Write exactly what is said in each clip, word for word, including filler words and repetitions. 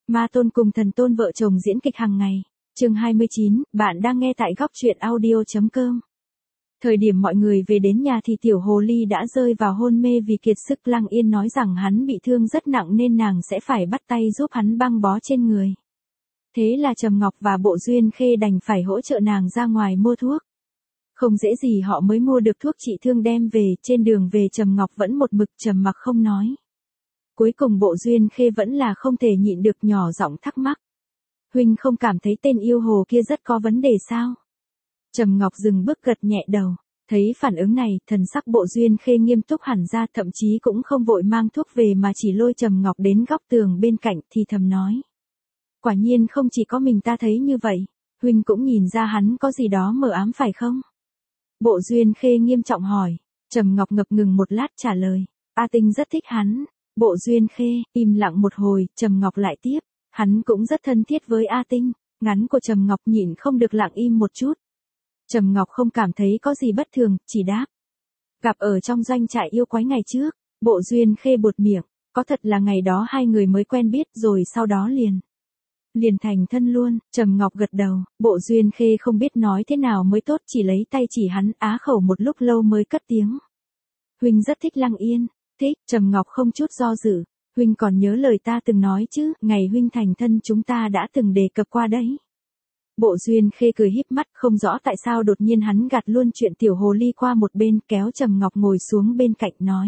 Ma Tôn cùng Thần Tôn vợ chồng diễn kịch hàng ngày. Chương hai mươi chín, bạn đang nghe tại góc truyện audio chấm com. Thời điểm mọi người về đến nhà thì tiểu hồ ly đã rơi vào hôn mê vì kiệt sức. Lăng Yên nói rằng hắn bị thương rất nặng nên nàng sẽ phải bắt tay giúp hắn băng bó trên người. Thế là Trầm Ngọc và Bộ Duyên Khê đành phải hỗ trợ nàng ra ngoài mua thuốc. Không dễ gì họ mới mua được thuốc trị thương đem về. Trên đường về Trầm Ngọc vẫn một mực trầm mặc không nói. Cuối cùng Bộ Duyên Khê vẫn là không thể nhịn được nhỏ giọng thắc mắc. Huynh không cảm thấy tên yêu hồ kia rất có vấn đề sao? Trầm Ngọc dừng bước gật nhẹ đầu. Thấy phản ứng này, thần sắc Bộ Duyên Khê nghiêm túc hẳn ra, thậm chí cũng không vội mang thuốc về mà chỉ lôi Trầm Ngọc đến góc tường bên cạnh thì thầm nói. Quả nhiên không chỉ có mình ta thấy như vậy, Huynh cũng nhìn ra hắn có gì đó mờ ám phải không? Bộ Duyên Khê nghiêm trọng hỏi. Trầm Ngọc ngập ngừng một lát trả lời. A Tinh rất thích hắn. Bộ Duyên Khê im lặng một hồi, Trầm Ngọc lại tiếp. Hắn cũng rất thân thiết với A Tinh. Ngắn của Trầm Ngọc nhịn không được lặng im một chút. Trầm Ngọc không cảm thấy có gì bất thường, chỉ đáp. Gặp ở trong doanh trại yêu quái ngày trước. Bộ Duyên Khê buột miệng. Có thật là ngày đó hai người mới quen biết rồi sau đó liền. Liền thành thân luôn. Trầm Ngọc gật đầu. Bộ Duyên Khê không biết nói thế nào mới tốt, chỉ lấy tay chỉ hắn, á khẩu một lúc lâu mới cất tiếng. Huynh rất thích Lăng Yên. Thích. Trầm Ngọc không chút do dự. Huynh còn nhớ lời ta từng nói chứ, ngày huynh thành thân chúng ta đã từng đề cập qua đấy. Bộ Duyên Khê cười híp mắt, không rõ tại sao đột nhiên hắn gạt luôn chuyện tiểu hồ ly qua một bên, kéo Trầm Ngọc ngồi xuống bên cạnh nói.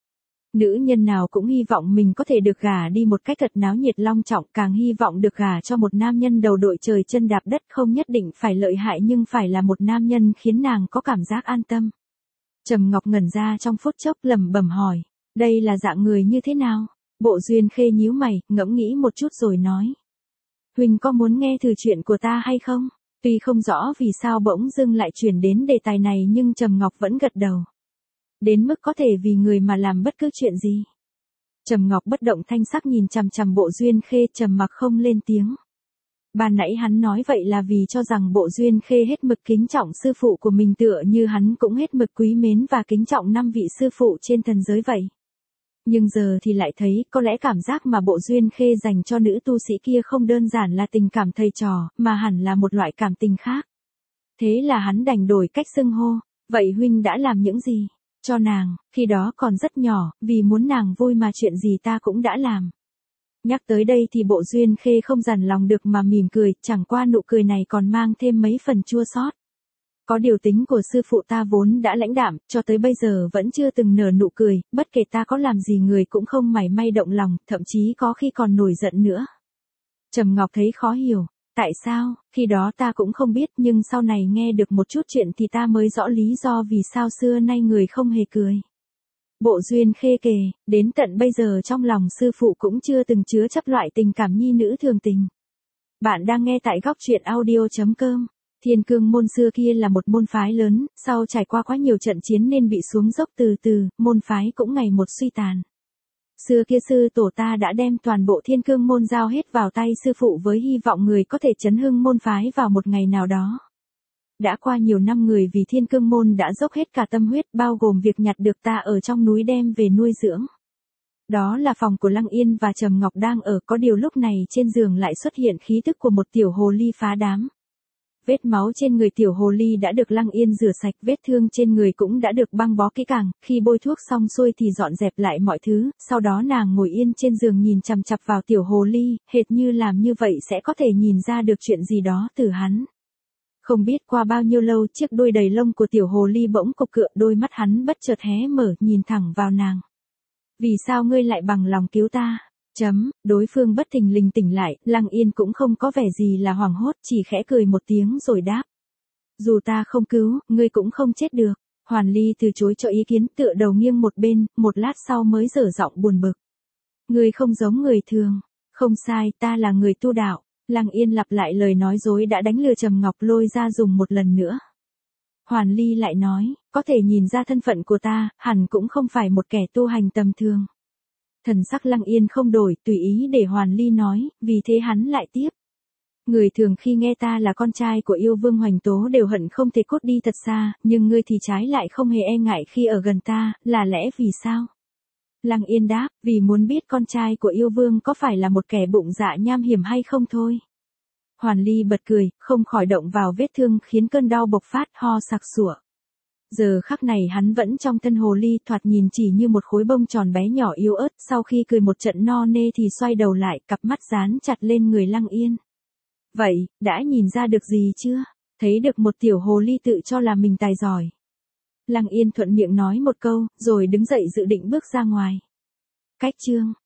Nữ nhân nào cũng hy vọng mình có thể được gả đi một cách thật náo nhiệt long trọng, càng hy vọng được gả cho một nam nhân đầu đội trời chân đạp đất, không nhất định phải lợi hại nhưng phải là một nam nhân khiến nàng có cảm giác an tâm. Trầm Ngọc ngẩn ra trong phút chốc lẩm bẩm hỏi, đây là dạng người như thế nào? Bộ Duyên Khê nhíu mày, ngẫm nghĩ một chút rồi nói. Huynh có muốn nghe thử chuyện của ta hay không? Tuy không rõ vì sao bỗng dưng lại chuyển đến đề tài này nhưng Trầm Ngọc vẫn gật đầu. Đến mức có thể vì người mà làm bất cứ chuyện gì. Trầm Ngọc bất động thanh sắc nhìn chằm chằm Bộ Duyên Khê, trầm mặc không lên tiếng. Ban nãy hắn nói vậy là vì cho rằng Bộ Duyên Khê hết mực kính trọng sư phụ của mình, tựa như hắn cũng hết mực quý mến và kính trọng năm vị sư phụ trên thần giới vậy. Nhưng giờ thì lại thấy có lẽ cảm giác mà Bộ Duyên Khê dành cho nữ tu sĩ kia không đơn giản là tình cảm thầy trò, mà hẳn là một loại cảm tình khác. Thế là hắn đành đổi cách xưng hô. Vậy huynh đã làm những gì? Cho nàng, khi đó còn rất nhỏ, vì muốn nàng vui mà chuyện gì ta cũng đã làm. Nhắc tới đây thì Bộ Duyên Khê không dằn lòng được mà mỉm cười, chẳng qua nụ cười này còn mang thêm mấy phần chua xót. Có điều tính của sư phụ ta vốn đã lãnh đạm, cho tới bây giờ vẫn chưa từng nở nụ cười, bất kể ta có làm gì người cũng không mảy may động lòng, thậm chí có khi còn nổi giận nữa. Trầm Ngọc thấy khó hiểu, tại sao, khi đó ta cũng không biết nhưng sau này nghe được một chút chuyện thì ta mới rõ lý do vì sao xưa nay người không hề cười. Bộ Duyên Khê kể, đến tận bây giờ trong lòng sư phụ cũng chưa từng chứa chấp loại tình cảm nhi nữ thường tình. Bạn đang nghe tại góc truyện audio chấm com. Thiên Cương môn xưa kia là một môn phái lớn, sau trải qua quá nhiều trận chiến nên bị xuống dốc từ từ, môn phái cũng ngày một suy tàn. Xưa kia sư tổ ta đã đem toàn bộ Thiên Cương môn giao hết vào tay sư phụ với hy vọng người có thể chấn hưng môn phái vào một ngày nào đó. Đã qua nhiều năm người vì Thiên Cương môn đã dốc hết cả tâm huyết, bao gồm việc nhặt được ta ở trong núi đem về nuôi dưỡng. Đó là phòng của Lăng Yên và Trầm Ngọc đang ở, có điều lúc này trên giường lại xuất hiện khí tức của một tiểu hồ ly phá đám. Vết máu trên người tiểu hồ ly đã được Lăng Yên rửa sạch, vết thương trên người cũng đã được băng bó kỹ càng, khi bôi thuốc xong xuôi thì dọn dẹp lại mọi thứ, sau đó nàng ngồi yên trên giường nhìn chằm chằm vào tiểu hồ ly, hệt như làm như vậy sẽ có thể nhìn ra được chuyện gì đó từ hắn. Không biết qua bao nhiêu lâu chiếc đuôi đầy lông của tiểu hồ ly bỗng cộc cựa, đôi mắt hắn bất chợt hé mở nhìn thẳng vào nàng. Vì sao ngươi lại bằng lòng cứu ta? Chấm, đối phương bất thình lình tỉnh lại, Lăng Yên cũng không có vẻ gì là hoảng hốt, chỉ khẽ cười một tiếng rồi đáp. Dù ta không cứu, ngươi cũng không chết được. Hoàn Ly từ chối cho ý kiến, tựa đầu nghiêng một bên, một lát sau mới dở giọng buồn bực. Ngươi không giống người thường. Không sai, ta là người tu đạo. Lăng Yên lặp lại lời nói dối đã đánh lừa Trầm Ngọc lôi ra dùng một lần nữa. Hoàn Ly lại nói, có thể nhìn ra thân phận của ta, hẳn cũng không phải một kẻ tu hành tầm thường. Thần sắc Lăng Yên không đổi, tùy ý để Hoàn Ly nói, vì thế hắn lại tiếp. Người thường khi nghe ta là con trai của yêu vương Hoành Tố đều hận không thể cút đi thật xa, nhưng ngươi thì trái lại không hề e ngại khi ở gần ta, là lẽ vì sao? Lăng Yên đáp, vì muốn biết con trai của yêu vương có phải là một kẻ bụng dạ nham hiểm hay không thôi. Hoàn Ly bật cười, không khỏi động vào vết thương khiến cơn đau bộc phát, ho sặc sủa. Giờ khắc này hắn vẫn trong thân hồ ly, thoạt nhìn chỉ như một khối bông tròn bé nhỏ yếu ớt, sau khi cười một trận no nê thì xoay đầu lại, cặp mắt dán chặt lên người Lăng Yên. Vậy, đã nhìn ra được gì chưa? Thấy được một tiểu hồ ly tự cho là mình tài giỏi. Lăng Yên thuận miệng nói một câu, rồi đứng dậy dự định bước ra ngoài. Cách chương